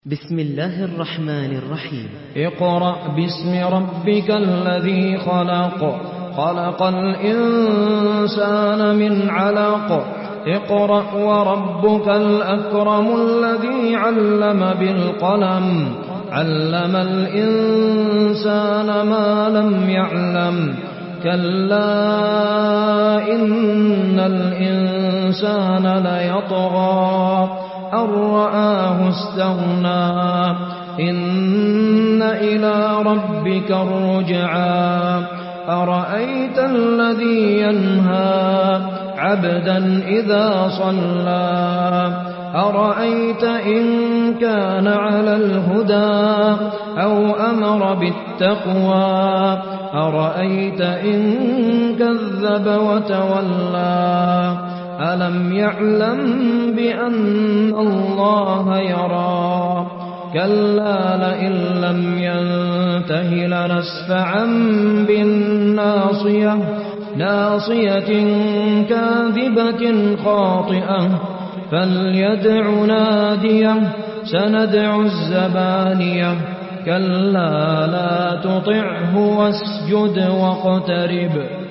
بسم الله الرحمن الرحيم. اقرأ باسم ربك الذي خلق. خلق الإنسان من علق. اقرأ وربك الأكرم الذي علم بالقلم. علم الإنسان ما لم يعلم. كلا إن الإنسان ليطغى أن رآه استغنى. إن إلى ربك الرجعى. أرأيت الذي ينهى عبدا إذا صلى. أرأيت إن كان على الهدى أو أمر بالتقوى. أرأيت إن كذب وتولى. ألم يعلم بأن الله يرى. كلا لئن لم ينته لنسفعا بالناصية. ناصية كاذبة خاطئة. فليدع ناديه. سندع الزبانية. كلا لا تطعه واسجد واقترب.